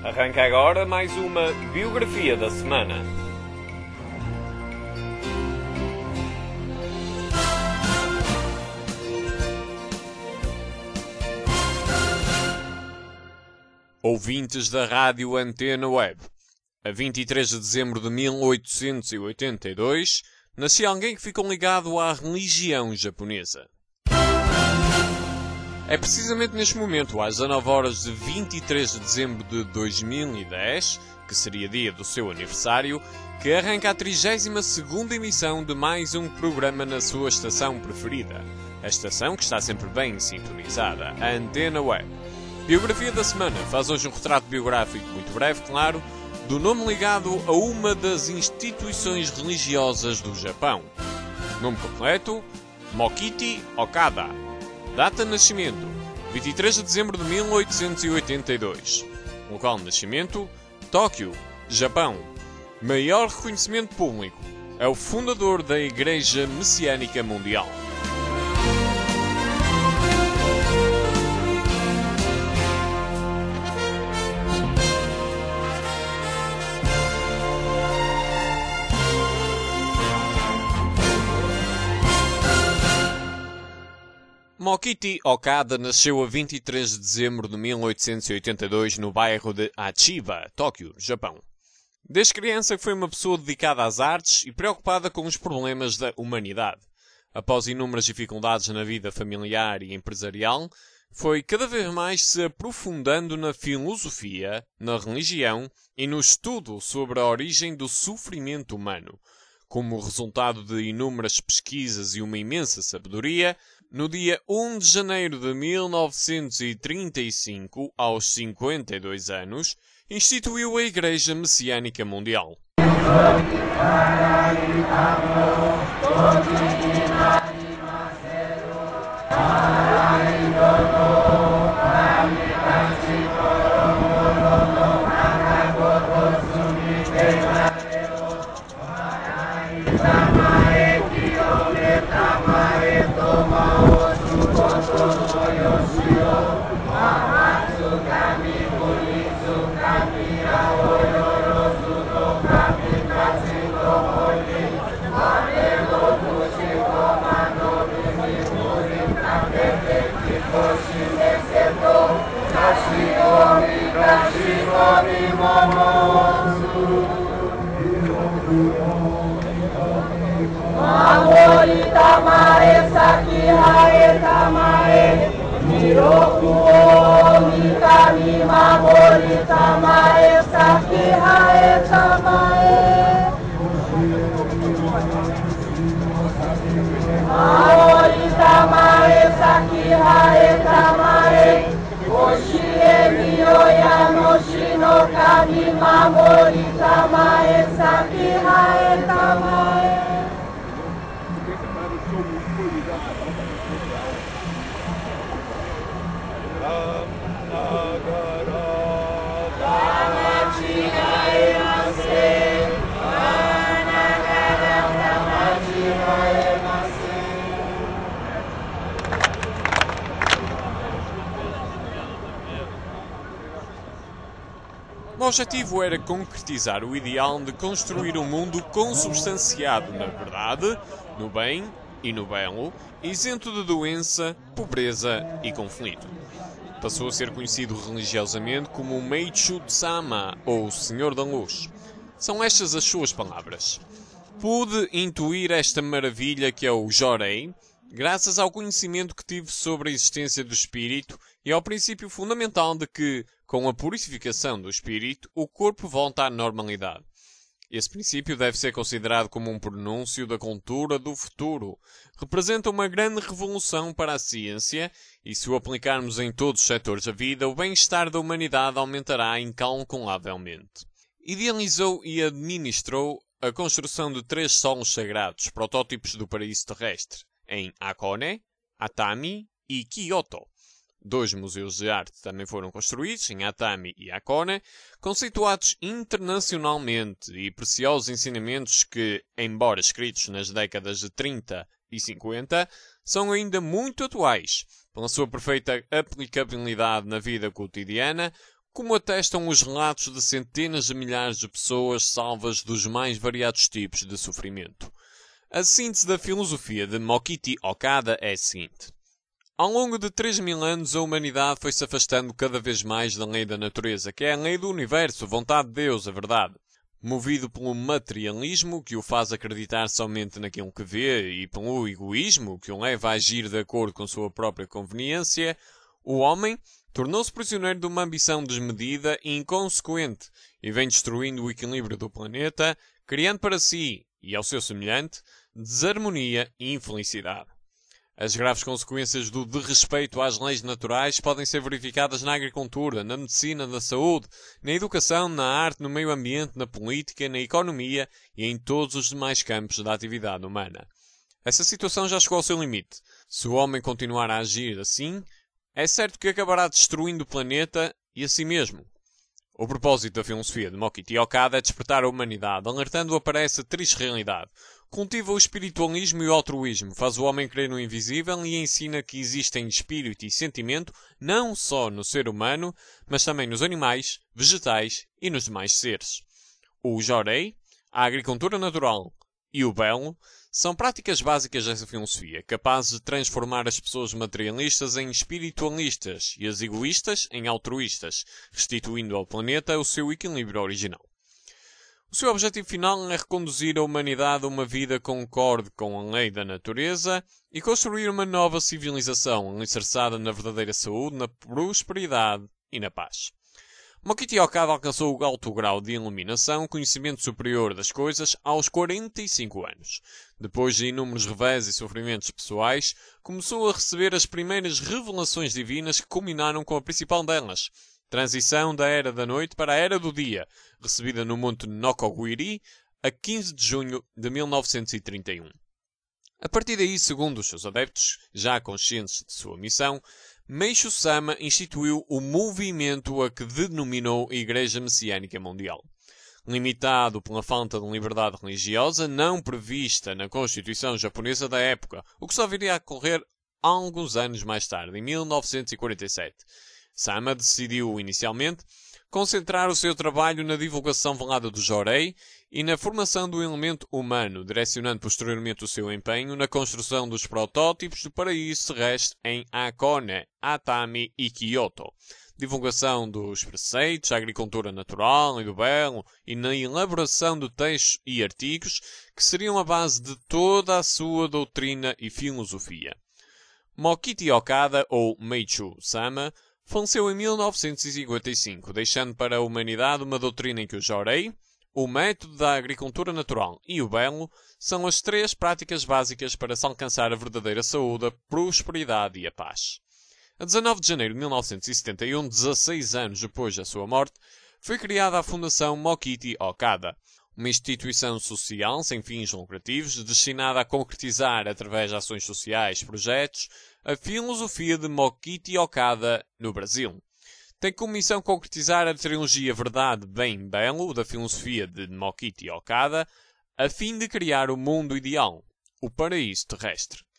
Arranca agora mais uma biografia da semana. Ouvintes da Rádio Antena Web. A 23 de dezembro de 1882, nascia alguém que ficou ligado à religião japonesa. É precisamente neste momento, às 19 horas de 23 de dezembro de 2010, que seria dia do seu aniversário, que arranca a 32ª emissão de mais um programa na sua estação preferida. A estação que está sempre bem sintonizada, a Antena Web. Biografia da semana faz hoje um retrato biográfico muito breve, claro, do nome ligado a uma das instituições religiosas do Japão. Nome completo: Mokichi Okada. Data de nascimento: 23 de dezembro de 1882. Local de nascimento: Tóquio, Japão. Maior reconhecimento público: é o fundador da Igreja Messiânica Mundial. Mokichi Okada nasceu a 23 de dezembro de 1882 no bairro de Achiba, Tóquio, Japão. Desde criança foi uma pessoa dedicada às artes e preocupada com os problemas da humanidade. Após inúmeras dificuldades na vida familiar e empresarial, foi cada vez mais se aprofundando na filosofia, na religião e no estudo sobre a origem do sofrimento humano. Como resultado de inúmeras pesquisas e uma imensa sabedoria, no dia 1 de janeiro de 1935, aos 52 anos, instituiu a Igreja Messiânica Mundial. O objetivo era concretizar o ideal de construir um mundo consubstanciado na verdade, no bem e no belo, isento de doença, pobreza e conflito. Passou a ser conhecido religiosamente como o Meichu-sama, ou Senhor da Luz. São estas as suas palavras. Pude intuir esta maravilha que é o Jorei, graças ao conhecimento que tive sobre a existência do espírito e ao princípio fundamental de que, com a purificação do espírito, o corpo volta à normalidade. Esse princípio deve ser considerado como um pronúncio da cultura do futuro. Representa uma grande revolução para a ciência e, se o aplicarmos em todos os setores da vida, o bem-estar da humanidade aumentará incalculavelmente. Idealizou e administrou a construção de 3 solos sagrados, protótipos do paraíso terrestre, em Hakone, Atami e Kyoto. 2 museus de arte também foram construídos, em Atami e Hakone, conceituados internacionalmente e preciosos ensinamentos que, embora escritos nas décadas de 30 e 50, são ainda muito atuais, pela sua perfeita aplicabilidade na vida cotidiana, como atestam os relatos de centenas de milhares de pessoas salvas dos mais variados tipos de sofrimento. A síntese da filosofia de Mokichi Okada é a seguinte. Ao longo de 3.000 anos, a humanidade foi-se afastando cada vez mais da lei da natureza, que é a lei do universo, a vontade de Deus, a verdade. Movido pelo materialismo, que o faz acreditar somente naquilo que vê, e pelo egoísmo, que o leva a agir de acordo com sua própria conveniência, o homem tornou-se prisioneiro de uma ambição desmedida e inconsequente, e vem destruindo o equilíbrio do planeta, criando para si, e ao seu semelhante, desarmonia e infelicidade. As graves consequências do desrespeito às leis naturais podem ser verificadas na agricultura, na medicina, na saúde, na educação, na arte, no meio ambiente, na política, na economia e em todos os demais campos da atividade humana. Essa situação já chegou ao seu limite. Se o homem continuar a agir assim, é certo que acabará destruindo o planeta e a si mesmo. O propósito da filosofia de Mokichi Okada é despertar a humanidade, alertando-a para essa triste realidade. Cultiva o espiritualismo e o altruísmo, faz o homem crer no invisível e ensina que existem espírito e sentimento não só no ser humano, mas também nos animais, vegetais e nos demais seres. O Jorei, a agricultura natural e o belo são práticas básicas dessa filosofia, capazes de transformar as pessoas materialistas em espiritualistas e as egoístas em altruístas, restituindo ao planeta o seu equilíbrio original. O seu objetivo final é reconduzir a humanidade a uma vida concorde com a lei da natureza e construir uma nova civilização alicerçada na verdadeira saúde, na prosperidade e na paz. Mokichi Okada alcançou o alto grau de iluminação, conhecimento superior das coisas, aos 45 anos. Depois de inúmeros revés e sofrimentos pessoais, começou a receber as primeiras revelações divinas que culminaram com a principal delas, transição da Era da Noite para a Era do Dia, recebida no Monte Nokogiri a 15 de junho de 1931. A partir daí, segundo os seus adeptos, já conscientes de sua missão, Meishu Sama instituiu o movimento a que denominou Igreja Messiânica Mundial. Limitado pela falta de liberdade religiosa não prevista na Constituição japonesa da época, o que só viria a ocorrer alguns anos mais tarde, em 1947. Sama decidiu, inicialmente, concentrar o seu trabalho na divulgação velada do Jorei e na formação do elemento humano, direcionando posteriormente o seu empenho na construção dos protótipos do paraíso terrestre em Hakone, Atami e Kyoto, divulgação dos preceitos, da agricultura natural e do belo e na elaboração de textos e artigos que seriam a base de toda a sua doutrina e filosofia. Mokichi Okada, ou Meishu Sama, faleceu em 1955, deixando para a humanidade uma doutrina em que o Jorei, o método da agricultura natural e o belo são as três práticas básicas para se alcançar a verdadeira saúde, a prosperidade e a paz. A 19 de janeiro de 1971, 16 anos depois da sua morte, foi criada a Fundação Mokichi Okada, uma instituição social sem fins lucrativos destinada a concretizar, através de ações sociais e projetos, a filosofia de Mokichi Okada no Brasil. Tem como missão concretizar a trilogia Verdade, Bem, Belo da filosofia de Mokichi Okada, a fim de criar o mundo ideal, o paraíso terrestre.